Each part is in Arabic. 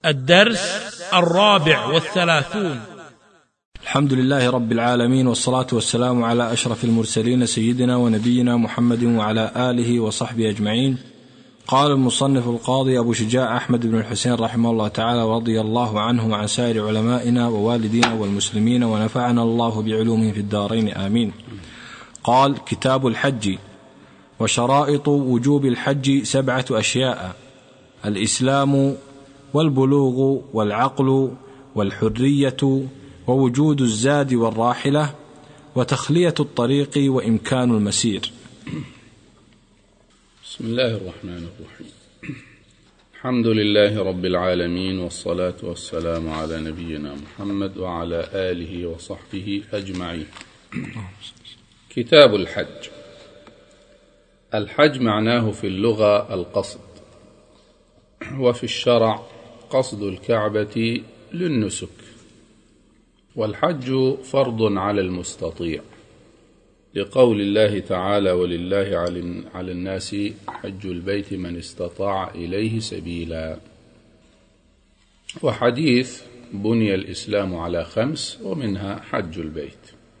الدرس 34. الحمد لله رب العالمين، والصلاة والسلام على أشرف المرسلين سيدنا ونبينا محمد وعلى آله وصحبه أجمعين. قال المصنف القاضي أبو شجاع أحمد بن الحسين رحمه الله تعالى ورضي الله عنه وعن سائر علمائنا ووالدينا والمسلمين ونفعنا الله بعلومهم في الدارين آمين. قال: كتاب الحج. وشرائط وجوب الحج 7 أشياء: الإسلام والبلوغ والعقل والحرية ووجود الزاد والراحلة وتخلية الطريق وإمكان المسير. بسم الله الرحمن الرحيم. الحمد لله رب العالمين، والصلاة والسلام على نبينا محمد وعلى آله وصحبه أجمعين. كتاب الحج. الحج معناه في اللغة القصد، وفي الشرع قصد الكعبة للنسك. والحج فرض على المستطيع، لقول الله تعالى: ولله على الناس حج البيت من استطاع إليه سبيلا. وحديث: بني الإسلام على 5 ومنها حج البيت.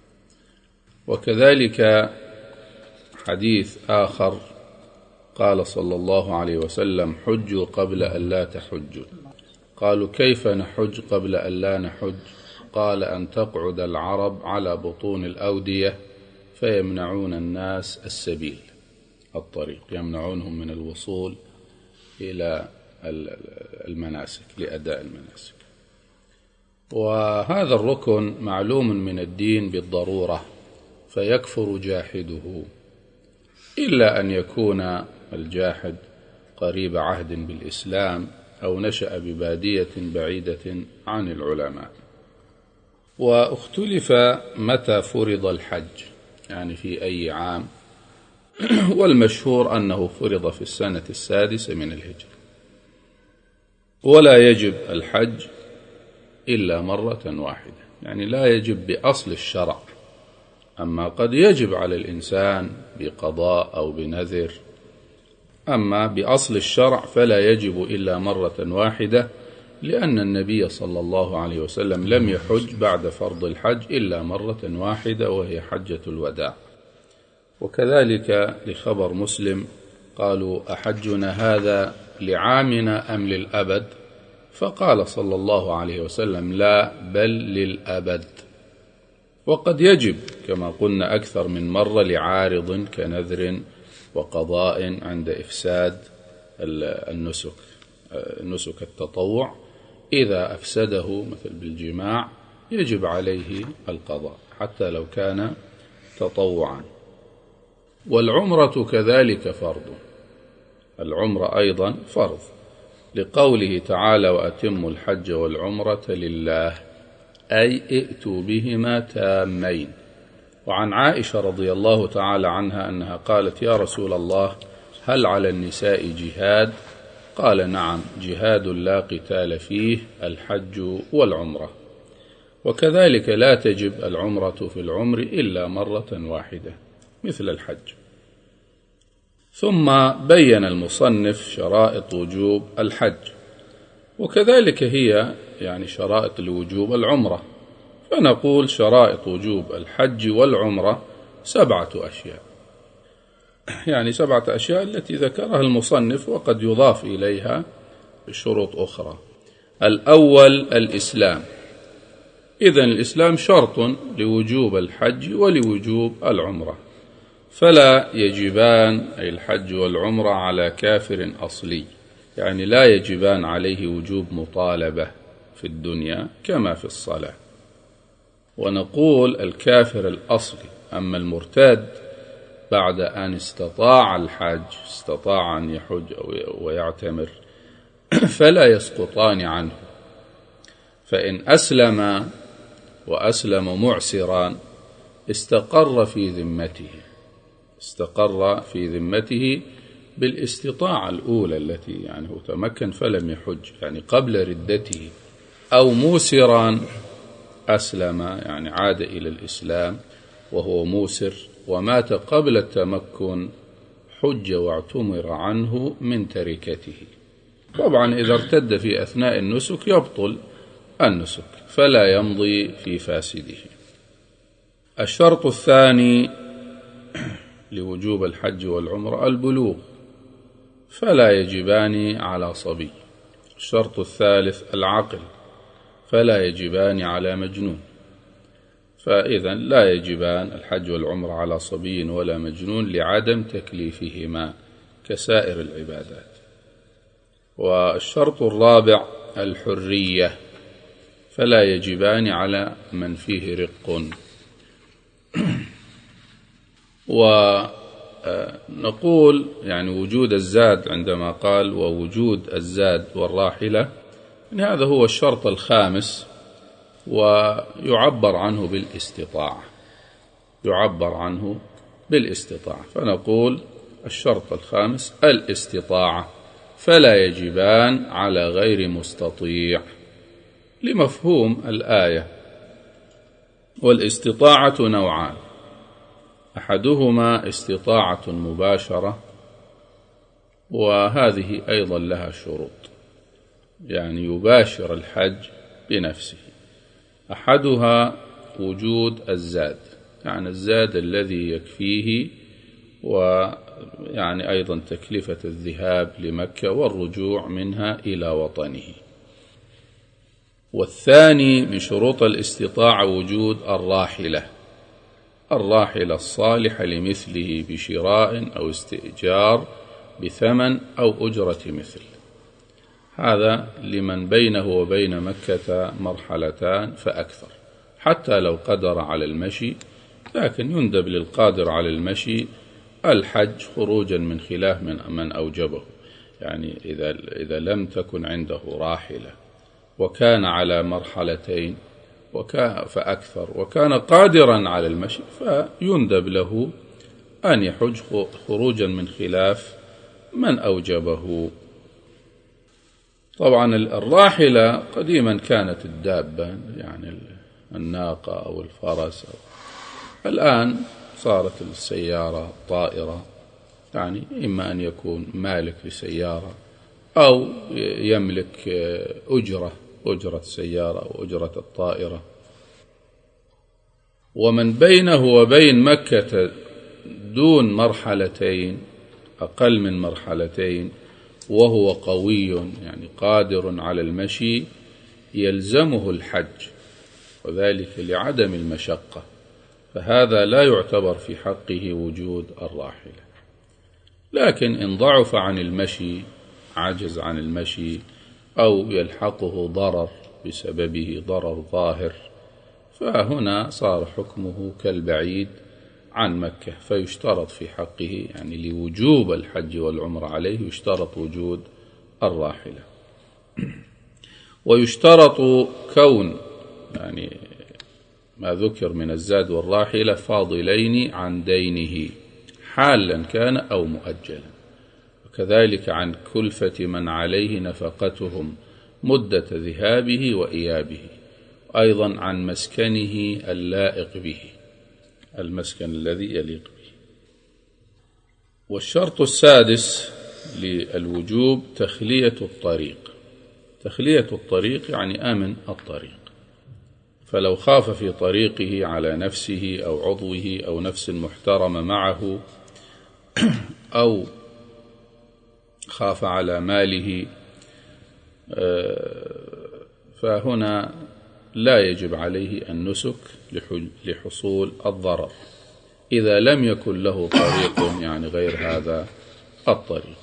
وكذلك حديث آخر قال صلى الله عليه وسلم: حجوا قبل أن لا تحجوا. قالوا: كيف نحج قبل أن لا نحج؟ قال: أن تقعد العرب على بطون الأودية فيمنعون الناس السبيل، الطريق، يمنعونهم من الوصول إلى المناسك لأداء المناسك. وهذا الركن معلوم من الدين بالضرورة، فيكفر جاحده، إلا أن يكون الجاحد قريب عهد بالإسلام أو نشأ ببادية بعيدة عن العلماء. واختلف متى فرض الحج، يعني في أي عام، والمشهور أنه فرض في السنة 6 من الهجرة. ولا يجب الحج إلا مرة واحدة، يعني لا يجب بأصل الشرع. أما قد يجب على الإنسان بقضاء أو بنذر، أما بأصل الشرع فلا يجب إلا مرة واحدة، لأن النبي صلى الله عليه وسلم لم يحج بعد فرض الحج إلا مرة واحدة، وهي حجة الوداع. وكذلك لخبر مسلم قالوا: أحجنا هذا لعامنا أم للأبد؟ فقال صلى الله عليه وسلم: لا، بل للأبد. وقد يجب كما قلنا أكثر من مرة لعارض كنذر وقضاء عند إفساد النسك التطوع. إذا أفسده مثل بالجماع يجب عليه القضاء حتى لو كان تطوعا. والعمرة كذلك فرض، العمرة أيضا فرض، لقوله تعالى: وأتموا الحج والعمرة لله، أي ائتوا بهما تامين. وعن عائشة رضي الله تعالى عنها أنها قالت: يا رسول الله، هل على النساء جهاد؟ قال: نعم، جهاد لا قتال فيه، الحج والعمرة. وكذلك لا تجب العمرة في العمر إلا مرة واحدة مثل الحج. ثم بين المصنف شرائط وجوب الحج، وكذلك هي يعني شرائط لوجوب العمرة. فنقول: شرائط وجوب الحج والعمرة 7 أشياء، يعني 7 أشياء التي ذكرها المصنف، وقد يضاف إليها شروط أخرى. الأول الإسلام. إذن الإسلام شرط لوجوب الحج ولوجوب العمرة، فلا يجبان، أي الحج والعمرة، على كافر أصلي، يعني لا يجبان عليه وجوب مطالبة في الدنيا كما في الصلاة. ونقول الكافر الأصلي. أما المرتد بعد أن استطاع الحج، استطاع أن يحج ويعتمر، فلا يسقطان عنه. فإن أسلم وأسلم معسرا استقر في ذمته بالاستطاعة الأولى التي يعني هو تمكن فلم يحج، يعني قبل ردته. أو موسرا أسلم، يعني عاد إلى الإسلام وهو موسر ومات قبل التمكن، حج واعتمر عنه من تركته. طبعا إذا ارتد في أثناء النسك يبطل النسك فلا يمضي في فاسده. الشرط الثاني لوجوب الحج والعمرة البلوغ، فلا يجبان على صبي. الشرط الثالث العقل، فلا يجبان على مجنون. فإذا لا يجبان الحج والعمرة على صبي ولا مجنون لعدم تكليفهما كسائر العبادات. والشرط الرابع الحرية، فلا يجبان على من فيه رق. ونقول يعني وجود الزاد عندما قال ووجود الزاد والراحلة، يعني هذا هو الشرط الخامس، ويعبر عنه بالاستطاعة، يعبر عنه بالاستطاعة. فنقول الشرط الخامس الاستطاعة، فلا يجبان على غير مستطيع لمفهوم الآية. والاستطاعة نوعان، أحدهما استطاعة مباشرة، وهذه أيضا لها شروط، يعني يباشر الحج بنفسه. أحدها وجود الزاد، يعني الزاد الذي يكفيه، ويعني أيضا تكلفة الذهاب لمكة والرجوع منها إلى وطنه. والثاني من شروط الاستطاعة وجود الراحلة، الراحلة الصالحة لمثله بشراء أو استئجار بثمن أو أجرة مثل. هذا لمن بينه وبين مكة مرحلتان فأكثر، حتى لو قدر على المشي، لكن يندب للقادر على المشي الحج خروجا من خلاف من أوجبه. يعني إذا لم تكن عنده راحلة وكان على مرحلتين فأكثر وكان قادرا على المشي، فيندب له أن يحج خروجا من خلاف من أوجبه. طبعا الراحلة قديما كانت الدابة، يعني الناقة أو الفرس، الآن صارت السيارة الطائرة، يعني إما أن يكون مالك لسيارة أو يملك أجرة السيارة أو أجرة الطائرة. ومن بينه وبين مكة دون مرحلتين، أقل من مرحلتين، وهو قوي يعني قادر على المشي، يلزمه الحج، وذلك لعدم المشقة، فهذا لا يعتبر في حقه وجود الراحلة. لكن إن ضعف عن المشي، عجز عن المشي، أو يلحقه ضرر بسببه ضرر ظاهر، فهنا صار حكمه كالبعيد عن مكة، فيشترط في حقه يعني لوجوب الحج والعمرة عليه يشترط وجود الراحلة. ويشترط كون يعني ما ذكر من الزاد والراحلة فاضلين عن دينه حالا كان أو مؤجلا، وكذلك عن كلفة من عليه نفقتهم مدة ذهابه وإيابه، أيضا عن مسكنه اللائق به، المسكن الذي يليق به. والشرط السادس للوجوب تخلية الطريق. تخلية الطريق يعني أمن الطريق، فلو خاف في طريقه على نفسه أو عضوه أو نفس محترمة معه، أو خاف على ماله، فهنا لا يجب عليه النسك لحصول الضرر إذا لم يكن له طريق يعني غير هذا الطريق.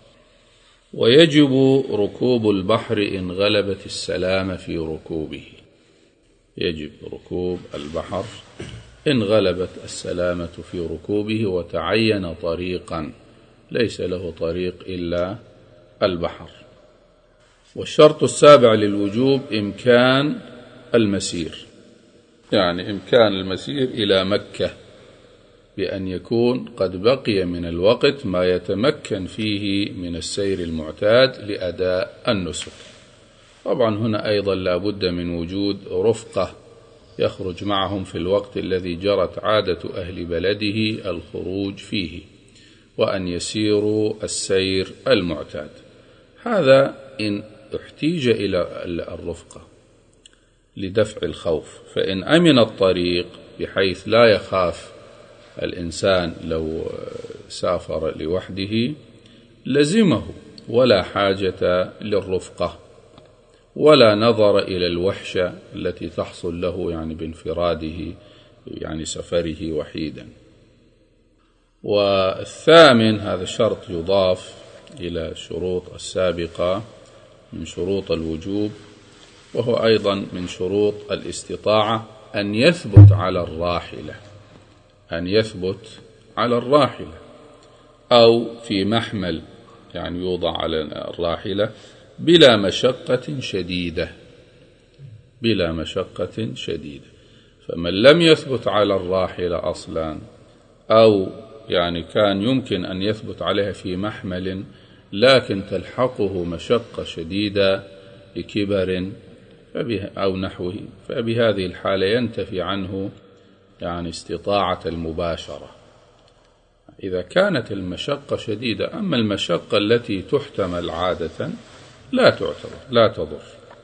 ويجب ركوب البحر إن غلبت السلامة في ركوبه، يجب ركوب البحر إن غلبت السلامة في ركوبه وتعين طريقا ليس له طريق إلا البحر. والشرط السابع للوجوب إمكان المسير، يعني إمكان المسير إلى مكة بأن يكون قد بقي من الوقت ما يتمكن فيه من السير المعتاد لأداء النسك. طبعا هنا أيضا لا بد من وجود رفقة يخرج معهم في الوقت الذي جرت عادة أهل بلده الخروج فيه، وأن يسيروا السير المعتاد. هذا إن احتيج إلى الرفقة لدفع الخوف، فإن أمن الطريق بحيث لا يخاف الإنسان لو سافر لوحده لزمه، ولا حاجة للرفقة ولا نظر إلى الوحشة التي تحصل له يعني بانفراده، يعني سفره وحيدا. والثامن، هذا الشرط يضاف إلى الشروط السابقة من شروط الوجوب، وهو أيضا من شروط الاستطاعة، أن يثبت على الراحلة، أن يثبت على الراحلة أو في محمل يعني يوضع على الراحلة بلا مشقة شديدة، بلا مشقة شديدة. فمن لم يثبت على الراحلة أصلا، أو يعني كان يمكن أن يثبت عليها في محمل لكن تلحقه مشقة شديدة لكبر أو نحوه، فبهذه الحالة ينتفي عنه يعني استطاعة المباشرة إذا كانت المشقة شديدة. أما المشقة التي تحتمل عادة لا تعتبر، لا تضر.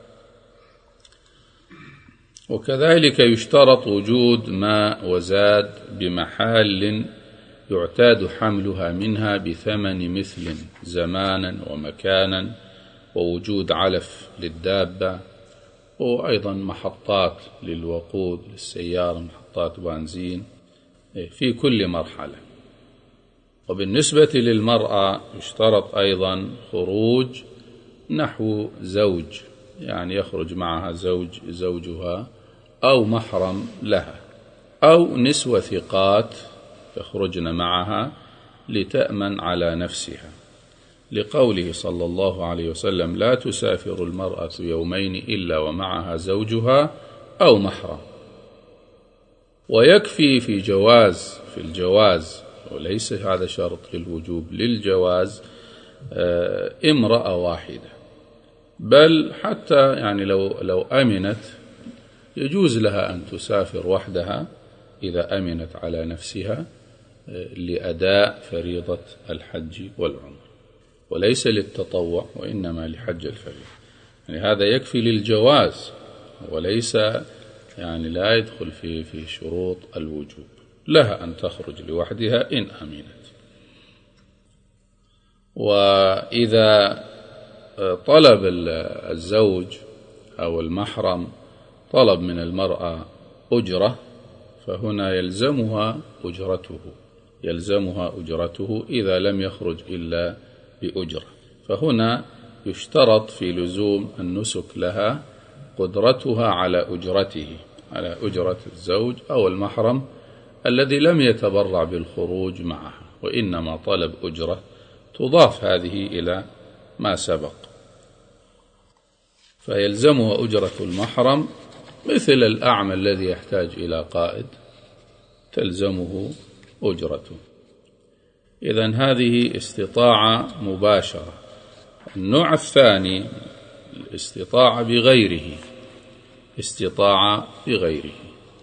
وكذلك يشترط وجود ماء وزاد بمحال يعتاد حملها منها بثمن مثل زمانا ومكانا، ووجود علف للدابة، وأيضا محطات للوقود للسيارة، محطات بنزين في كل مرحلة. وبالنسبة للمرأة يشترط أيضا خروج نحو زوج، يعني يخرج معها زوجها أو محرم لها، أو نسوة ثقات يخرجن معها لتأمن على نفسها، لقوله صلى الله عليه وسلم: لا تسافر المرأة يومين إلا ومعها زوجها أو محرم. ويكفي في الجواز، وليس هذا شرط للوجوب، للجواز امرأة واحدة، بل حتى يعني لو أمنت يجوز لها أن تسافر وحدها إذا أمنت على نفسها لأداء فريضة الحج والعمر، وليس للتطوع وإنما لحج الفريضة. يعني هذا يكفي للجواز، وليس يعني لا يدخل في شروط الوجوب. لها أن تخرج لوحدها إن أمنت. وإذا طلب الزوج أو المحرم طلب من المرأة أجرة، فهنا يلزمها أجرته إذا لم يخرج إلا بأجرة. فهنا يشترط في لزوم النسك لها قدرتها على أجرة الزوج أو المحرم الذي لم يتبرع بالخروج معها، وإنما طلب أجرة، تضاف هذه إلى ما سبق. فيلزمها أجرة المحرم مثل الأعمى الذي يحتاج إلى قائد، تلزمه أجرته. إذن هذه استطاعة مباشرة. النوع الثاني الاستطاعة بغيره،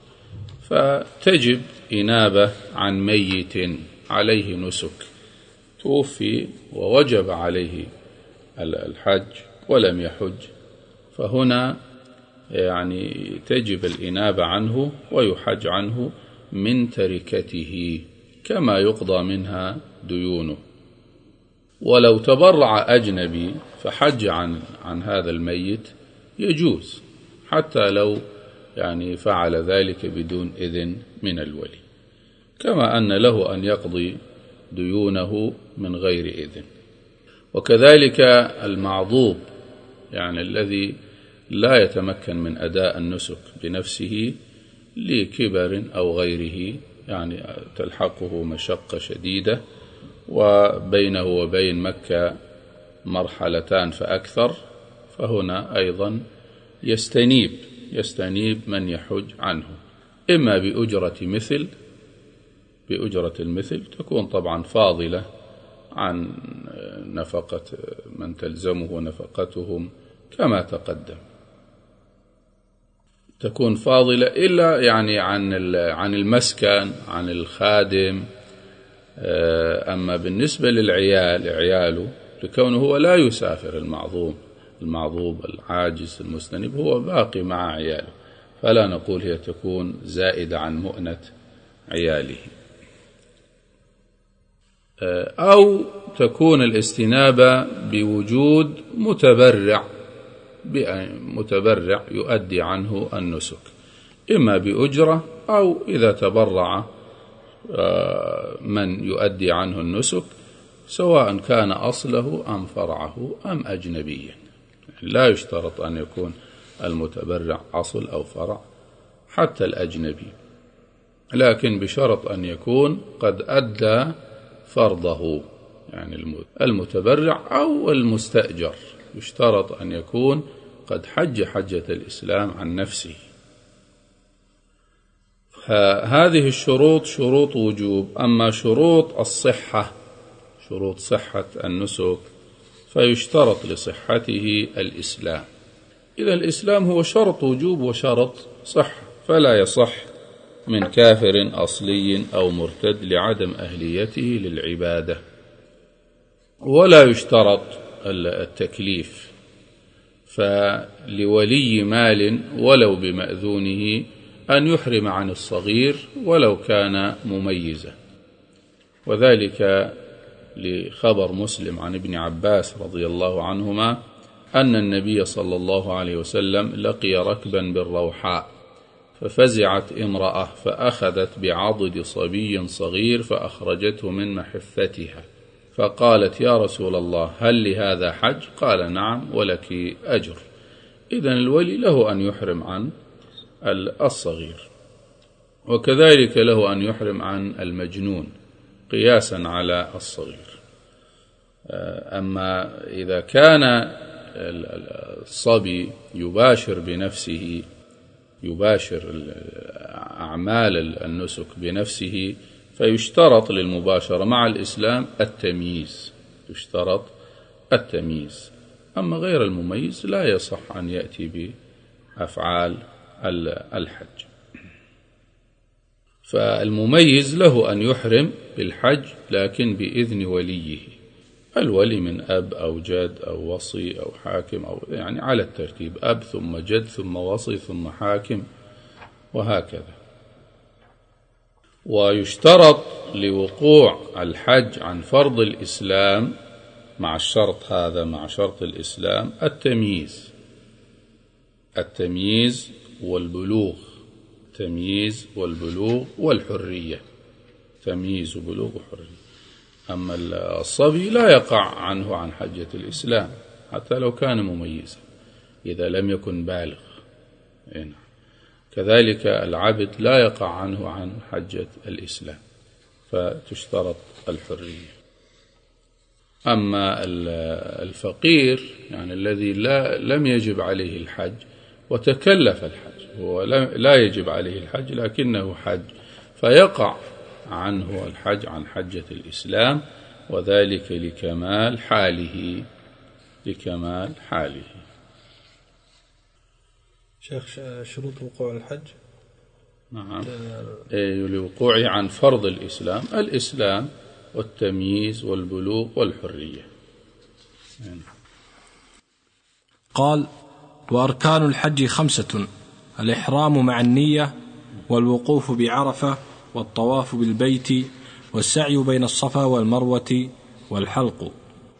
فتجب إنابة عن ميت عليه نسك، توفي ووجب عليه الحج ولم يحج، فهنا يعني تجب الإنابة عنه ويحج عنه من تركته كما يقضى منها ديونه. ولو تبرع أجنبي فحج عن هذا الميت يجوز، حتى لو يعني فعل ذلك بدون إذن من الولي، كما أن له أن يقضي ديونه من غير إذن. وكذلك المعضوب، يعني الذي لا يتمكن من أداء النسك بنفسه لكبر أو غيره، يعني تلحقه مشقة شديدة وبينه وبين مكة مرحلتان فأكثر، فهنا أيضا يستنيب من يحج عنه، إما بأجرة المثل تكون طبعا فاضلة عن نفقة من تلزمه نفقتهم كما تقدم، تكون فاضلة إلا يعني عن المسكن، عن الخادم. أما بالنسبة للعيال لكونه هو لا يسافر المعذوب العاجز المستنيب هو باقي مع عياله، فلا نقول هي تكون زائدة عن مؤنة عياله. أو تكون الاستنابة بوجود متبرع يؤدي عنه النسك، إما بأجرة أو إذا تبرع من يؤدي عنه النسك، سواء كان أصله أم فرعه أم أجنبيا. لا يشترط أن يكون المتبرع أصل أو فرع، حتى الأجنبي، لكن بشرط أن يكون قد أدى فرضه، يعني المتبرع أو المستأجر يشترط أن يكون قد حج حجة الإسلام عن نفسه. هذه الشروط شروط وجوب. أما شروط الصحة، شروط صحة النسك، فيشترط لصحته الإسلام. إذا الإسلام هو شرط وجوب وشرط صحة، فلا يصح من كافر أصلي أو مرتد لعدم أهليته للعبادة. ولا يشترط التكليف، فلولي مال ولو بمأذونه أن يحرم عن الصغير ولو كان مميزا، وذلك لخبر مسلم عن ابن عباس رضي الله عنهما أن النبي صلى الله عليه وسلم لقي ركبا بالروحاء، ففزعت امرأة فأخذت بعضد صبي صغير فأخرجته من محفتها، فقالت: يا رسول الله، هل لهذا حج؟ قال: نعم، ولك أجر. إذن الولي له أن يحرم عن الصغير، وكذلك له أن يحرم عن المجنون قياسا على الصغير. أما إذا كان الصبي يباشر بنفسه، يباشر أعمال النسك بنفسه، فيشترط للمباشرة مع الإسلام التمييز، يشترط التمييز. أما غير المميز لا يصح أن يأتي بأفعال الحج. فالمميز له أن يحرم بالحج لكن بإذن وليه، الولي من أب أو جد أو وصي أو حاكم، أو يعني على الترتيب: أب ثم جد ثم وصي ثم حاكم، وهكذا. ويشترط لوقوع الحج عن فرض الإسلام مع الشرط هذا، مع شرط الإسلام، التمييز والبلوغ، تمييز والبلوغ والحرية، تمييز وبلوغ وحرية. أما الصبي لا يقع عنه عن حجة الإسلام حتى لو كان مميزا إذا لم يكن بالغ. كذلك العبد لا يقع عنه عن حجة الإسلام، فتشترط الحرية. أما الفقير، يعني الذي لم يجب عليه الحج وتكلف الحج، هو لا يجب عليه الحج لكنه حج، فيقع عنه الحج عن حجة الإسلام، وذلك لكمال حاله. شيخ، شروط وقوع الحج؟ نعم، لوقوعه عن فرض الإسلام والتمييز والبلوغ والحرية. قال: وأركان الحج 5: الإحرام مع النية، والوقوف بعرفة، والطواف بالبيت، والسعي بين الصفا والمروة، والحلق.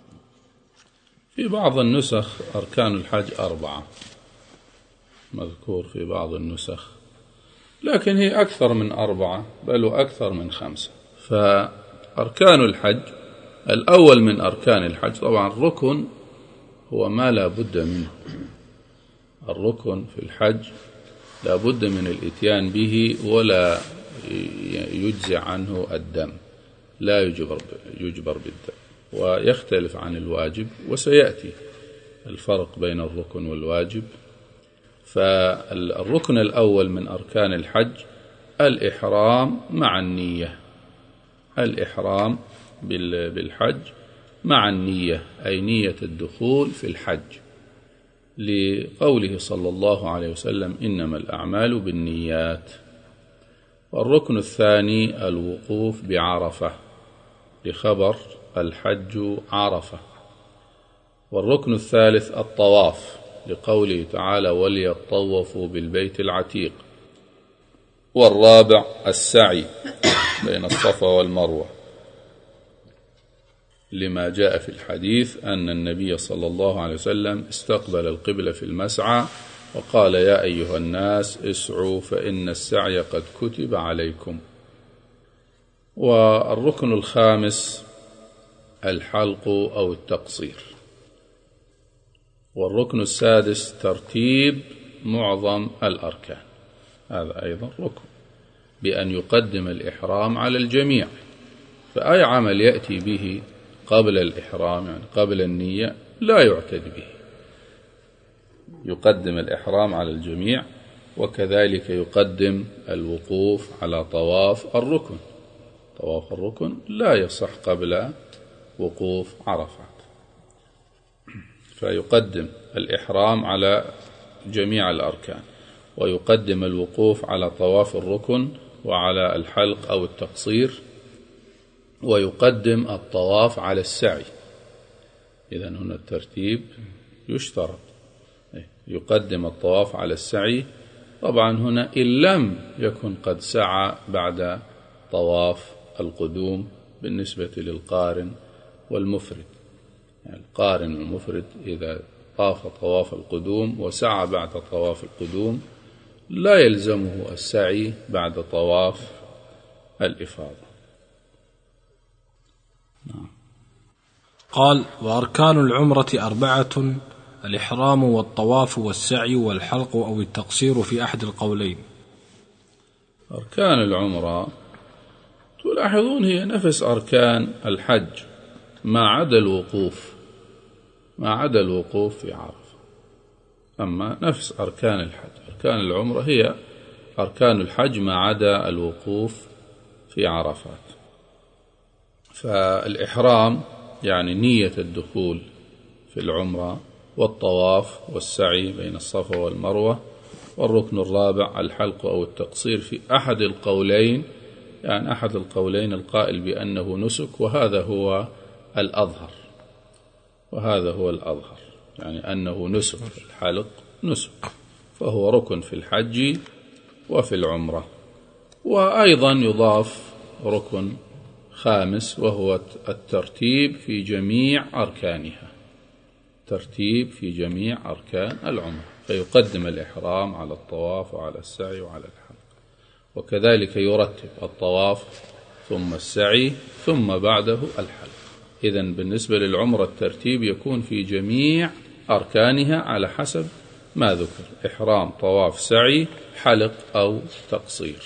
في بعض النسخ أركان الحج 4 مذكور في بعض النسخ، لكن هي أكثر من 4 بل وأكثر من 5. فأركان الحج، الأول من أركان الحج طبعا الركن هو ما لا بد منه. الركن في الحج لا بد من الإتيان به، ولا يجزي عنه الدم، لا يجبر بالدم، ويختلف عن الواجب، وسيأتي الفرق بين الركن والواجب. فالركن الأول من أركان الحج الإحرام مع النية، الإحرام بالحج مع النية، أي نية الدخول في الحج، لقوله صلى الله عليه وسلم: إنما الأعمال بالنيات. والركن الثاني الوقوف بعرفة، لخبر الحج عرفة، والركن الثالث الطواف، لقوله تعالى وليطوفوا بالبيت العتيق. والرابع السعي بين الصفا والمروة، لما جاء في الحديث أن النبي صلى الله عليه وسلم استقبل القبلة في المسعى وقال يا أيها الناس اسعوا فإن السعي قد كتب عليكم. والركن الخامس الحلق أو التقصير. والركن السادس ترتيب معظم الأركان، هذا أيضا ركن، بأن يقدم الإحرام على الجميع، فأي عمل يأتي به قبل الإحرام يعني قبل النية لا يعتد به، يقدم الإحرام على الجميع. وكذلك يقدم الوقوف على طواف الركن، طواف الركن لا يصح قبل وقوف عرفات، فيقدم الإحرام على جميع الأركان، ويقدم الوقوف على طواف الركن وعلى الحلق أو التقصير، ويقدم الطواف على السعي. إذن هنا الترتيب يشترط، يقدم الطواف على السعي. طبعا هنا إن لم يكن قد سعى بعد طواف القدوم بالنسبة للقارن والمفرد، يعني القارن والمفرد إذا طاف طواف القدوم وسعى بعد طواف القدوم لا يلزمه السعي بعد طواف الإفاضة. قال وأركان العمرة 4: الإحرام والطواف والسعي والحلق أو التقصير في أحد القولين. أركان العمرة تلاحظون هي نفس أركان الحج ما عدا الوقوف، ما عدا الوقوف في عرفة، أما نفس أركان الحج. أركان العمرة هي أركان الحج ما عدا الوقوف في عرفات. فالإحرام يعني نية الدخول في العمرة، والطواف والسعي بين الصفا والمروة، والركن الرابع الحلق أو التقصير في أحد القولين، يعني أحد القولين القائل بأنه نسك، وهذا هو الأظهر، وهذا هو الأظهر، يعني أنه نسك، الحلق نسك، فهو ركن في الحج وفي العمرة. وأيضا يضاف ركن خامس وهو الترتيب في جميع أركانها، ترتيب في جميع أركان العمرة، فيقدم الإحرام على الطواف وعلى السعي وعلى الحلق، وكذلك يرتب الطواف ثم السعي ثم بعده الحلق. إذن بالنسبة للعمرة الترتيب يكون في جميع أركانها على حسب ما ذكر: إحرام، طواف، سعي، حلق أو تقصير.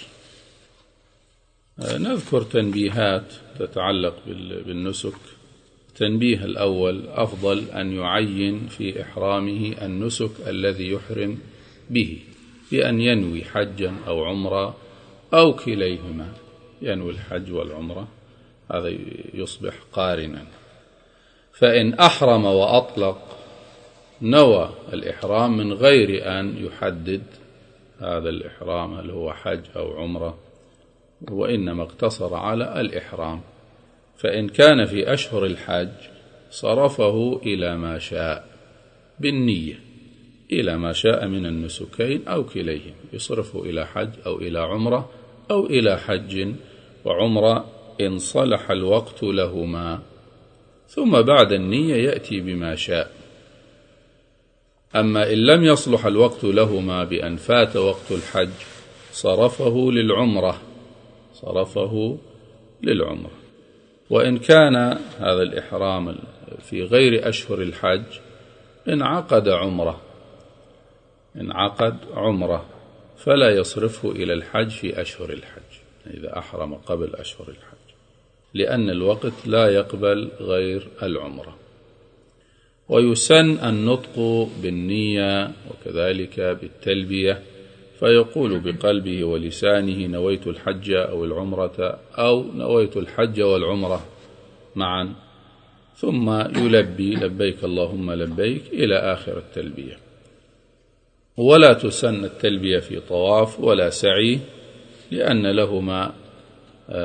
نذكر تنبيهات تتعلق بالنسك. التنبيه الأول: أفضل أن يعين في إحرامه النسك الذي يحرم به، بأن ينوي حجا أو عمرة أو كليهما، ينوي الحج والعمرة، هذا يصبح قارنا. فإن أحرم وأطلق نوى الإحرام من غير أن يحدد هذا الإحرام هل هو حج أو عمرة، وإنما اقتصر على الإحرام. فإن كان في أشهر الحج صرفه إلى ما شاء بالنية، إلى ما شاء من النسكين أو كليهم، يصرفه إلى حج أو إلى عمرة أو إلى حج وعمرة إن صلح الوقت لهما، ثم بعد النية يأتي بما شاء. أما إن لم يصلح الوقت لهما بأن فات وقت الحج صرفه للعمرة، صرفه للعمرة. وإن كان هذا الإحرام في غير أشهر الحج انعقد عمرة فلا يصرفه إلى الحج في أشهر الحج إذا أحرم قبل أشهر الحج، لأن الوقت لا يقبل غير العمرة. ويسن النطق بالنية وكذلك بالتلبية، فيقول بقلبه ولسانه نويت الحج أو العمرة، أو نويت الحج والعمرة معا، ثم يلبي لبيك اللهم لبيك إلى آخر التلبية. ولا تسن التلبية في طواف ولا سعي، لأن لهما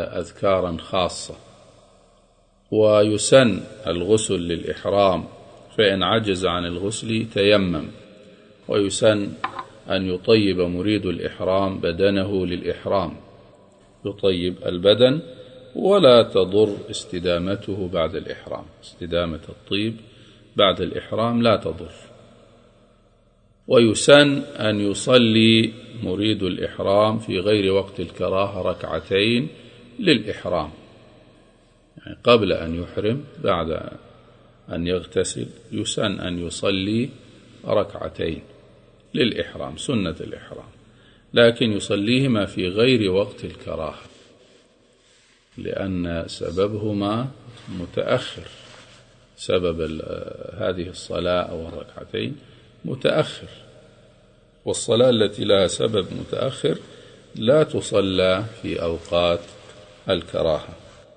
أذكارا خاصة. ويسن الغسل للإحرام فإن عجز عن الغسل تيمم. ويسن أن يطيب مريد الإحرام بدنه للإحرام، يطيب البدن ولا تضر استدامته بعد الإحرام، استدامة الطيب بعد الإحرام لا تضر. ويسن أن يصلي مريد الإحرام في غير وقت الكراهة ركعتين للإحرام، يعني قبل أن يحرم بعد أن يغتسل يسن أن يصلي ركعتين للإحرام سنة الإحرام، لكن يصليهما في غير وقت الكراهة لأن سببهما متأخر، سبب هذه الصلاة أو الركعتين متأخر، والصلاة التي لها سبب متأخر لا تصلى في أوقات الكراهة.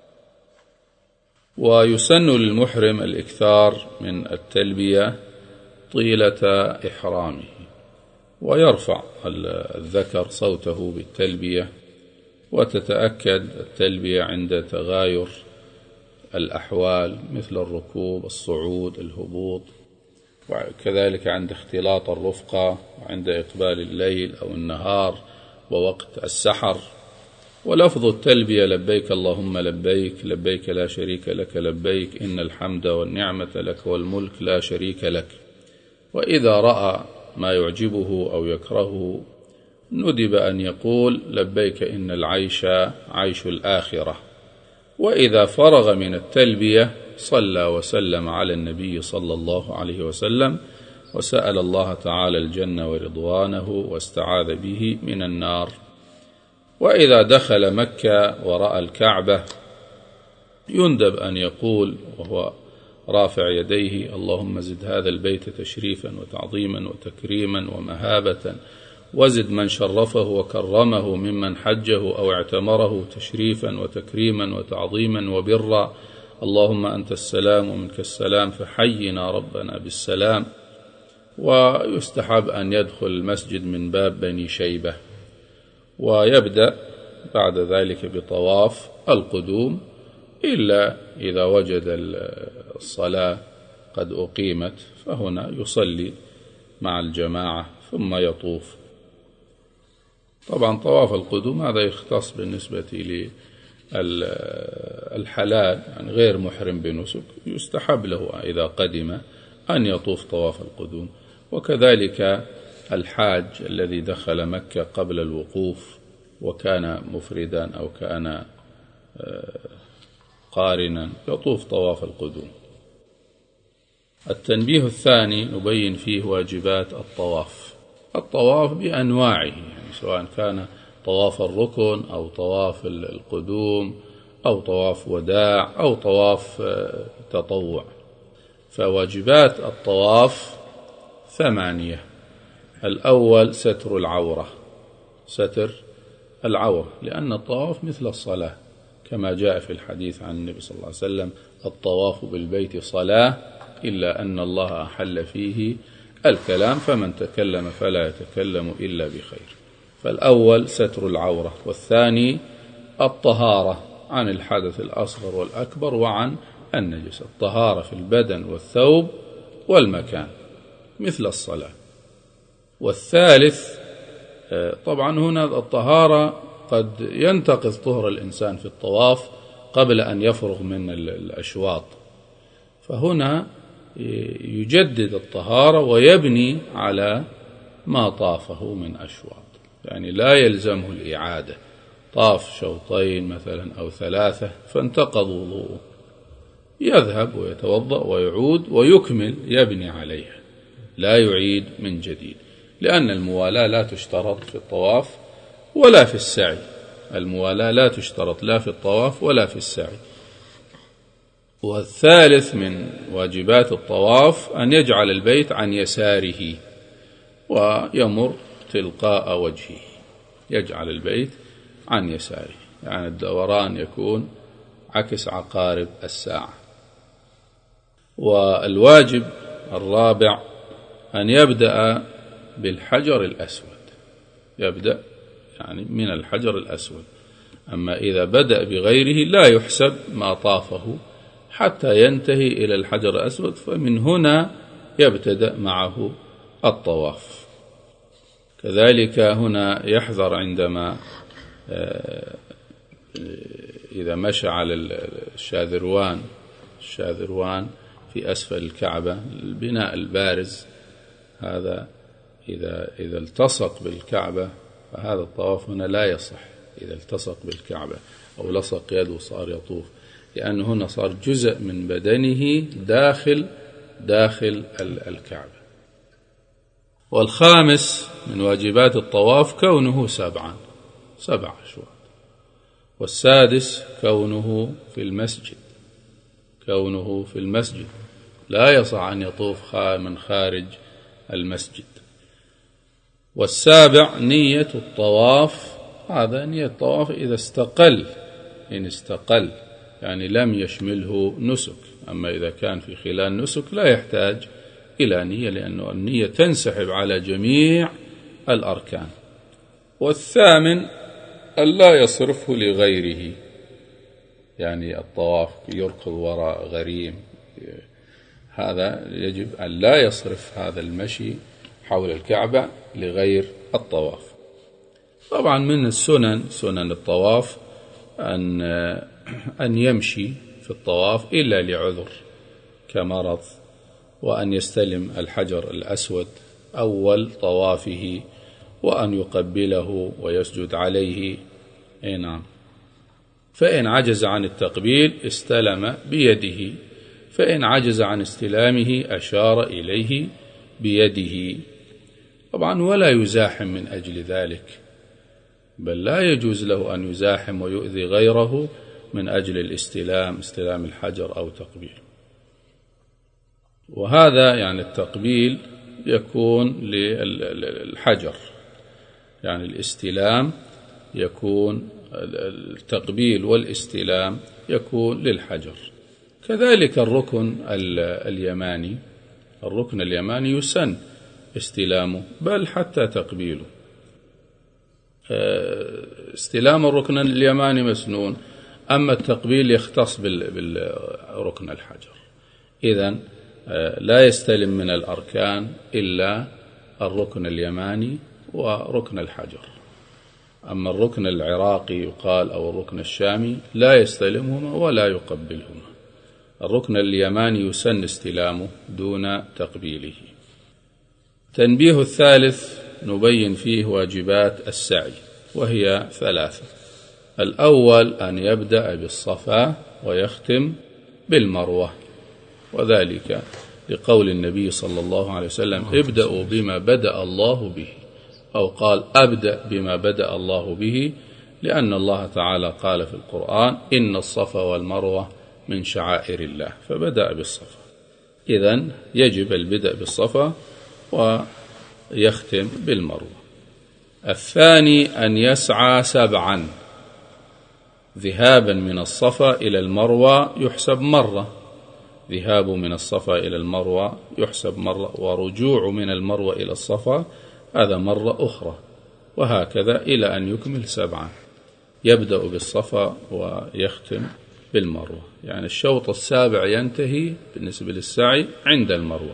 ويسن للمحرم الإكثار من التلبية طيلة إحرامه، ويرفع الذكر صوته بالتلبية، وتتأكد التلبية عند تغاير الأحوال مثل الركوب، الصعود، الهبوط، وكذلك عند اختلاط الرفقة، وعند إقبال الليل أو النهار، ووقت السحر. ولفظ التلبية لبيك اللهم لبيك، لبيك لا شريك لك لبيك، إن الحمد والنعمة لك والملك لا شريك لك. وإذا رأى ما يعجبه أو يكرهه ندب أن يقول لبيك إن العيش عيش الآخرة. وإذا فرغ من التلبية صلى وسلم على النبي صلى الله عليه وسلم، وسأل الله تعالى الجنة ورضوانه، واستعاذ به من النار. وإذا دخل مكة ورأى الكعبة يندب أن يقول وهو رافع يديه اللهم زد هذا البيت تشريفا وتعظيما وتكريما ومهابة، وزد من شرفه وكرمه ممن حجه أو اعتمره تشريفا وتكريما وتعظيما وبرا، اللهم أنت السلام ومنك السلام فحينا ربنا بالسلام. ويستحب أن يدخل المسجد من باب بني شيبة، ويبدأ بعد ذلك بطواف القدوم، إلا إذا وجد الصلاة قد أقيمت فهنا يصلي مع الجماعة ثم يطوف. طبعا طواف القدوم هذا يختص بالنسبة للحلال، يعني غير محرم بنسك يستحب له إذا قدم أن يطوف طواف القدوم. وكذلك الحاج الذي دخل مكة قبل الوقوف وكان مفردا أو كان قارنا يطوف طواف القدوم. التنبيه الثاني نبين فيه واجبات الطواف. الطواف بأنواعه، يعني سواء كان طواف الركن أو طواف القدوم أو طواف وداع أو طواف تطوع. فواجبات الطواف 8. الأول ستر العورة، ستر العورة، لأن الطواف مثل الصلاة كما جاء في الحديث عن النبي صلى الله عليه وسلم الطواف بالبيت صلاة إلا أن الله أحل فيه الكلام، فمن تكلم فلا يتكلم إلا بخير. فالأول ستر العورة، والثاني الطهارة عن الحدث الأصغر والأكبر وعن النجس، الطهارة في البدن والثوب والمكان مثل الصلاة. والثالث طبعا هنا الطهارة قد ينتقض طهر الإنسان في الطواف قبل أن يفرغ من الأشواط، فهنا يجدد الطهارة ويبني على ما طافه من أشواط، يعني لا يلزمه الإعادة. طاف شوطين مثلا أو 3 فانتقض وضوءه، يذهب ويتوضأ ويعود ويكمل يبني عليها، لا يعيد من جديد، لأن الموالاة لا تشترط في الطواف ولا في السعي. الموالاة لا تشترط لا في الطواف ولا في السعي. والثالث من واجبات الطواف أن يجعل البيت عن يساره ويمر تلقاء وجهه، يجعل البيت عن يساره، يعني الدوران يكون عكس عقارب الساعة. والواجب الرابع أن يبدأ بالحجر الأسود، يبدأ يعني من الحجر الأسود. أما إذا بدأ بغيره لا يحسب ما طافه حتى ينتهي إلى الحجر الأسود، فمن هنا يبتدأ معه الطواف. كذلك هنا يحذر عندما إذا مشى على الشاذروان في أسفل الكعبة، البناء البارز هذا إذا التصق بالكعبة فهذا الطواف هنا لا يصح. إذا التصق بالكعبة أو لصق يده صار يطوف، لأن هنا صار جزء من بدنه داخل الكعبة. والخامس من واجبات الطواف كونه 7 أشواط. والسادس كونه في المسجد، لا يصح أن يطوف من خارج المسجد. والسابع نية الطواف، هذا نية الطواف إذا إن استقل يعني لم يشمله نسك. أما إذا كان في خلال نسك لا يحتاج إلى نية، لأن النية تنسحب على جميع الأركان. والثامن ألا يصرفه لغيره، يعني الطواف يركض وراء غريم، هذا يجب أن لا يصرف هذا المشي حول الكعبة لغير الطواف. طبعا من سنن الطواف أن يمشي في الطواف إلا لعذر كمرض، وأن يستلم الحجر الأسود أول طوافه، وأن يقبله ويسجد عليه. نعم. فإن عجز عن التقبيل استلم بيده، فإن عجز عن استلامه أشار إليه بيده. طبعا ولا يزاحم من أجل ذلك، بل لا يجوز له أن يزاحم ويؤذي غيره من أجل استلام الحجر أو تقبيله. وهذا يعني التقبيل يكون للحجر، يعني الاستلام يكون، التقبيل والاستلام يكون للحجر. كذلك الركن اليماني يسن استلامه، بل حتى تقبيله. استلام الركن اليماني مسنون، أما التقبيل يختص بالركن الحجر. إذن لا يستلم من الأركان إلا الركن اليماني وركن الحجر. أما الركن العراقي يقال أو الركن الشامي لا يستلمهما ولا يقبلهما. الركن اليماني يسن استلامه دون تقبيله. تنبيه الثالث نبين فيه واجبات السعي، وهي 3. الأول أن يبدأ بالصفا ويختم بالمروة، وذلك لقول النبي صلى الله عليه وسلم: ابدأوا بما بدأ الله به، أو قال: أبدأ بما بدأ الله به، لأن الله تعالى قال في القرآن: إن الصفا والمروة من شعائر الله، فبدأ بالصفا. إذن يجب البدء بالصفا ويختم بالمروة. الثاني أن يسعى 7، ذهابا من الصفا إلى المروة يحسب مرة، ذهاب من الصفا إلى المروة يحسب مرة، ورجوع من المروة إلى الصفا هذا مرة أخرى، وهكذا إلى أن يكمل 7. يبدأ بالصفا ويختم بالمروة، يعني الشوط السابع ينتهي بالنسبة للسعي عند المروة.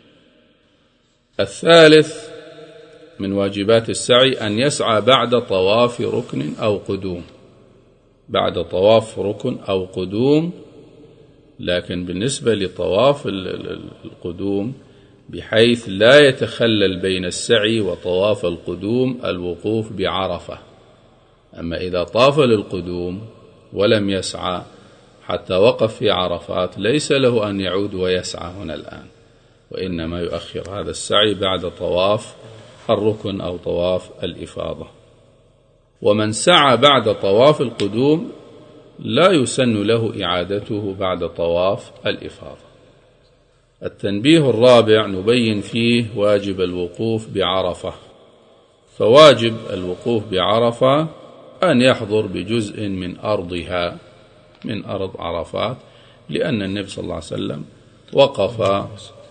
الثالث من واجبات السعي أن يسعى بعد طواف ركن أو قدوم، بعد طواف ركن أو قدوم. لكن بالنسبة لطواف القدوم بحيث لا يتخلل بين السعي وطواف القدوم الوقوف بعرفة. أما إذا طاف للقدوم ولم يسعى حتى وقف في عرفات ليس له أن يعود ويسعى هنا الآن، وإنما يؤخر هذا السعي بعد طواف الركن أو طواف الإفاضة. ومن سعى بعد طواف القدوم لا يسن له إعادته بعد طواف الإفاضة. التنبيه الرابع نبين فيه واجب الوقوف بعرفة. فواجب الوقوف بعرفة أن يحضر بجزء من أرضها، من أرض عرفات، لأن النبي صلى الله عليه وسلم وقف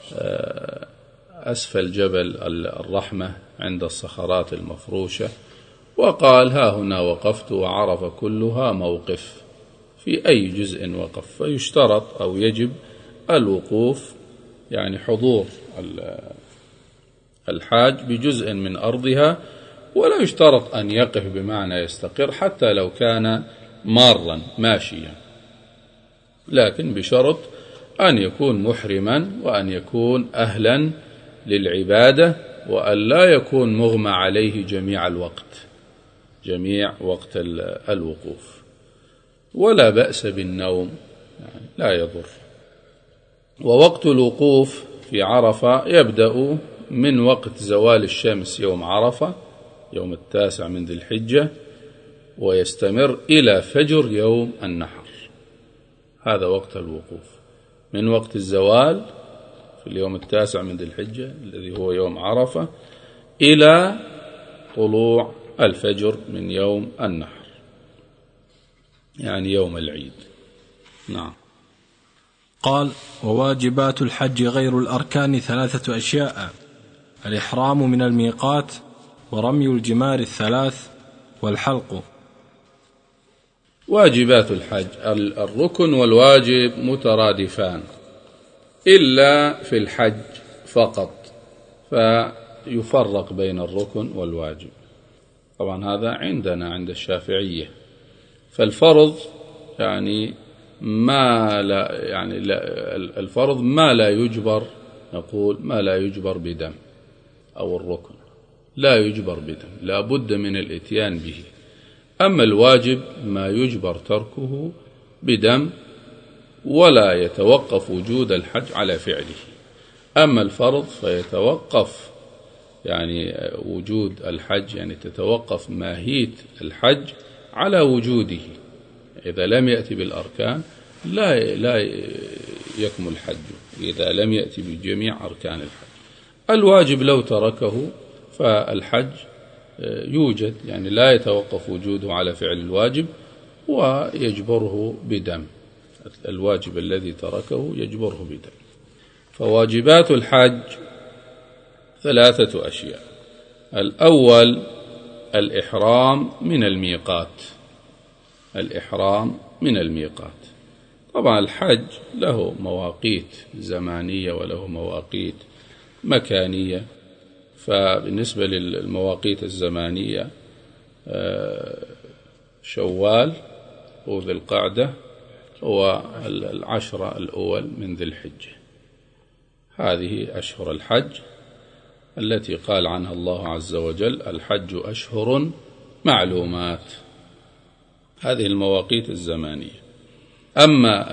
أسفل جبل الرحمة عند الصخرات المفروشة وقال: ها هنا وقفت وعرف كلها موقف. في أي جزء وقف، فيشترط أو يجب الوقوف، يعني حضور الحاج بجزء من أرضها، ولا يشترط أن يقف بمعنى يستقر حتى لو كان مارا ماشيا، لكن بشرط أن يكون محرما وأن يكون أهلا للعبادة، وأن لا يكون مغمى عليه جميع وقت الوقوف. ولا بأس بالنوم، يعني لا يضر. ووقت الوقوف في عرفة يبدأ من وقت زوال الشمس يوم عرفة يوم 9 من ذي الحجة، ويستمر إلى فجر يوم النحر. هذا وقت الوقوف من وقت الزوال في اليوم 9 من ذي الحجة الذي هو يوم عرفة إلى طلوع الفجر من يوم النحر، يعني يوم العيد. نعم. قال: وواجبات الحج غير الأركان 3 أشياء: الإحرام من الميقات، ورمي الجمار 3، والحلق. واجبات الحج، الركن والواجب مترادفان إلا في الحج فقط، فيفرق بين الركن والواجب. طبعا هذا عندنا عند الشافعية. فالفرض يعني الفرض ما لا يجبر، نقول ما لا يجبر بدم، أو الركن لا يجبر بدم، لا بد من الإتيان به. أما الواجب ما يجبر تركه بدم، ولا يتوقف وجود الحج على فعله. أما الفرض فيتوقف يعني وجود الحج، يعني تتوقف ماهية الحج على وجوده. إذا لم يأتي بالأركان لا يكمل الحج، إذا لم يأتي بجميع أركان الحج. الواجب لو تركه فالحج يوجد، يعني لا يتوقف وجوده على فعل الواجب، ويجبره بدم. الواجب الذي تركه يجبره بدم. فواجبات الحج 3 أشياء: الأول الإحرام من الميقات. الإحرام من الميقات. طبعا الحج له مواقيت زمانية وله مواقيت مكانية. فبالنسبة للمواقيت الزمانية شوال وذي القعدة هو 10 الأول من ذي الحجة. هذه أشهر الحج التي قال عنها الله عز وجل: الحج أشهر معلومات. هذه المواقيت الزمانية. أما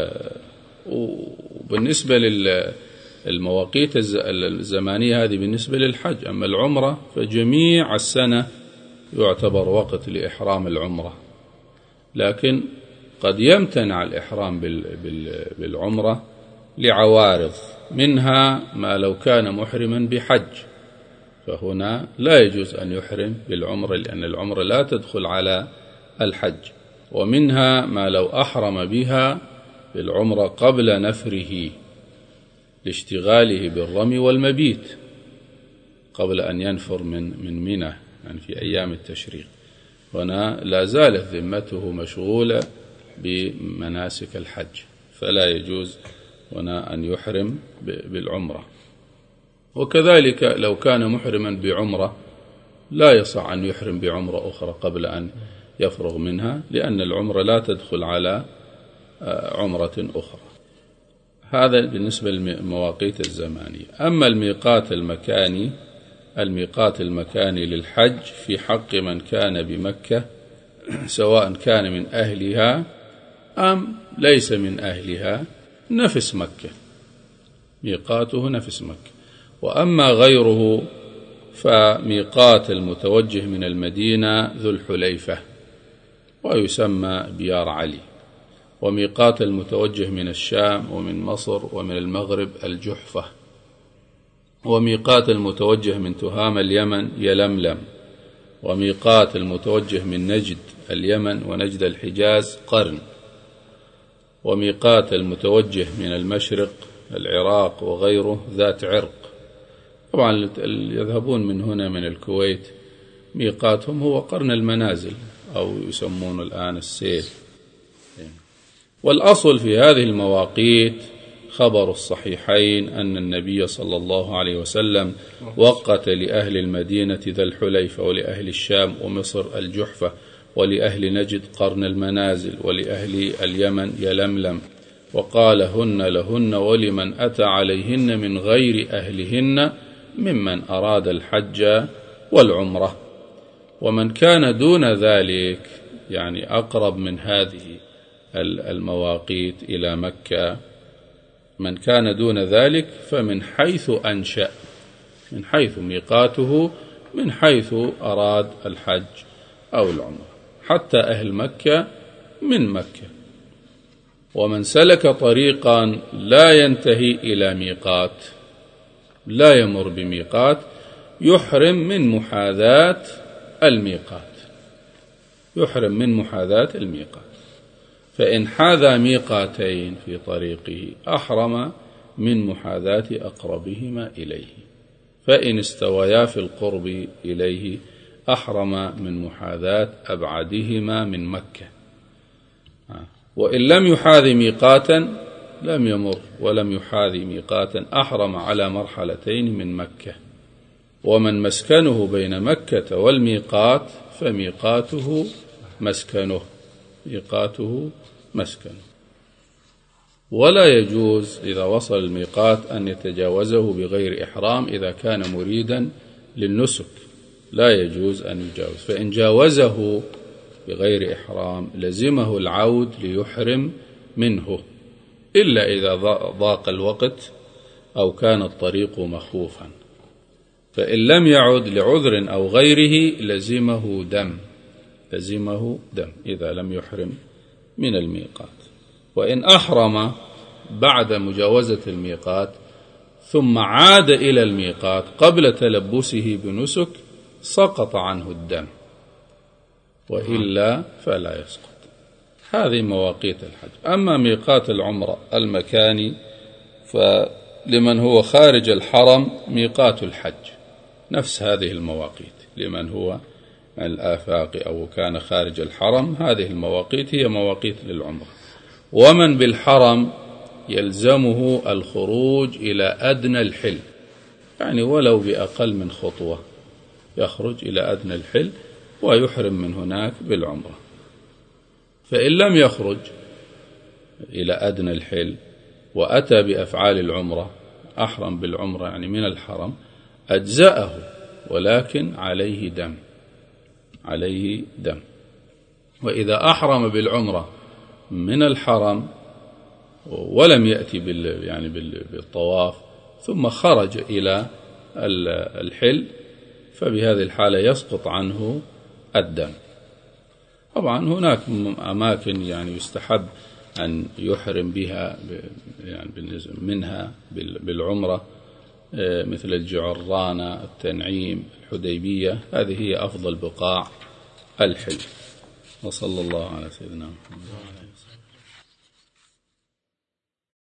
بالنسبة للمواقيت الزمانية هذه بالنسبة للحج. أما العمرة فجميع السنة يعتبر وقت لإحرام العمرة، لكن قد يمتنع الإحرام بالعمرة لعوارض، منها ما لو كان محرما بحج، فهنا لا يجوز أن يحرم بالعمرة لأن العمرة لا تدخل على الحج. ومنها ما لو أحرم بها بالعمرة قبل نفره لاشتغاله بالرمي والمبيت قبل أن ينفر من منى، يعني في أيام التشريق، هنا لا زالت ذمته مشغولة بمناسك الحج، فلا يجوز هنا أن يحرم بالعمرة. وكذلك لو كان محرما بعمرة لا يصح أن يحرم بعمرة أخرى قبل أن يفرغ منها، لأن العمرة لا تدخل على عمرة أخرى. هذا بالنسبة للمواقيت الزمانية. أما الميقات المكاني للحج في حق من كان بمكة، سواء كان من أهلها أم ليس من أهلها، نفس مكة، ميقاته نفس مكة. وأما غيره فميقات المتوجه من المدينة ذو الحليفة ويسمى بيار علي، وميقات المتوجه من الشام ومن مصر ومن المغرب الجحفة، وميقات المتوجه من تهام اليمن يلملم، وميقات المتوجه من نجد اليمن ونجد الحجاز قرن، وميقات المتوجه من المشرق العراق وغيره ذات عرق. طبعا يذهبون من هنا من الكويت ميقاتهم هو قرن المنازل، أو يسمون الآن السيل. والأصل في هذه المواقيت خبر الصحيحين أن النبي صلى الله عليه وسلم وقت لأهل المدينة ذا الحليفة، ولأهل الشام ومصر الجحفة، ولأهل نجد قرن المنازل، ولأهل اليمن يلملم، وقال هن لهن ولمن أتى عليهن من غير أهلهن ممن أراد الحج والعمرة. ومن كان دون ذلك يعني أقرب من هذه المواقيت إلى مكة، من كان دون ذلك فمن حيث أنشأ، من حيث ميقاته، من حيث أراد الحج أو العمرة، حتى أهل مكة من مكة. ومن سلك طريقا لا ينتهي إلى ميقات، لا يمر بميقات، يحرم من محاذاة الميقات، يحرم من محاذاة الميقات. فإن حاذى ميقاتين في طريقه أحرم من محاذاة أقربهما إليه، فإن استويا في القرب إليه أحرم من محاذاة أبعدهما من مكة. وإن لم يحاذي ميقاتا لم يمر، ولم يحاذي ميقاتا أحرم على مرحلتين من مكة. ومن مسكنه بين مكة والميقات فميقاته مسكنه، ميقاته مسكنه. ولا يجوز إذا وصل الميقات أن يتجاوزه بغير إحرام إذا كان مريدا للنسك، لا يجوز أن يجاوز. فإن جاوزه بغير إحرام لزمه العود ليحرم منه، إلا إذا ضاق الوقت أو كان الطريق مخوفا. فإن لم يعد لعذر أو غيره لزمه دم، لزمه دم إذا لم يحرم من الميقات. وإن أحرم بعد مجاوزة الميقات ثم عاد إلى الميقات قبل تلبسه بنسك سقط عنه الدم، وإلا فلا يسقط. هذه مواقيت الحج. أما ميقات العمرة المكاني فلمن هو خارج الحرم ميقات الحج نفس هذه المواقيت، لمن هو الآفاق أو كان خارج الحرم هذه المواقيت هي مواقيت للعمرة. ومن بالحرم يلزمه الخروج إلى أدنى الحل، يعني ولو بأقل من خطوة يخرج إلى أدنى الحل ويحرم من هناك بالعمرة. فإن لم يخرج إلى أدنى الحل وأتى بأفعال العمرة، أحرم بالعمرة يعني من الحرم، أجزأه، ولكن عليه دم، عليه دم. وإذا أحرم بالعمرة من الحرم ولم يأتي بالطواف ثم خرج إلى الحل، فبهذه الحالة يسقط عنه الدم. طبعا هناك أماكن يعني يستحب أن يحرم بها يعني منها بالعمرة، مثل الجعرانة، التنعيم، الحديبية، هذه هي أفضل بقاع الحل. وصلى الله على سيدنا محمد وعلى آله وسلم.